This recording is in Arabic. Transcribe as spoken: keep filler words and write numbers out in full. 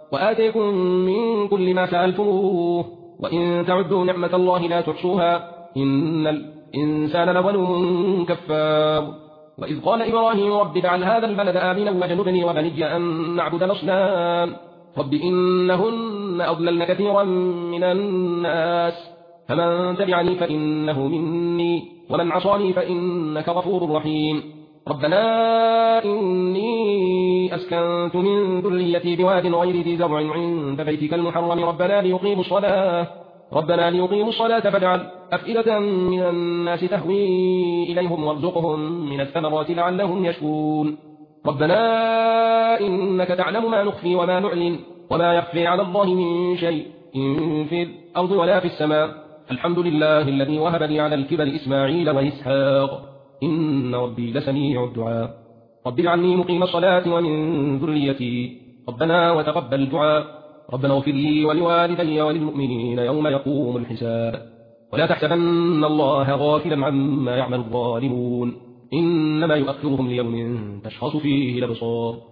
وآتيكم من كل ما سألتموه وإن تعدوا نعمة الله لا تحصوها إن الإنسان لظلوم كفار. وإذ قال إبراهيم رب اجعل هذا البلد آمنا واجنبني وبني أن نعبد الأصنام رب إنهن أضللن كثيرا من الناس فمن تبعني فإنه مني ومن عصاني فإنك غفور رحيم. ربنا إني أسكنت من ذريتي بواد غير ذي زرع عند بيتك المحرم ربنا ليقيموا الصلاة ربنا ليقيموا الصلاة فاجعل أفئدة من الناس تهوي إليهم وارزقهم من الثمرات لعلهم يشكرون. ربنا إنك تعلم ما نخفي وما نعلن وما يخفي على الله من شيء إن في الأرض ولا في السماء الحمد لله الذي وهب لي على الكبر إسماعيل وإسحاق إن ربي لسميع الدعاء. رب اجعلني مقيم الصلاة ومن ذريتي ربنا وتقبل دعاء. ربنا اغفر لي ولوالدي وللمؤمنين يوم يقوم الحساب. ولا تحسبن الله غافلا عما يعمل الظالمون إنما يؤخرهم ليوم تشخص فيه الأبصار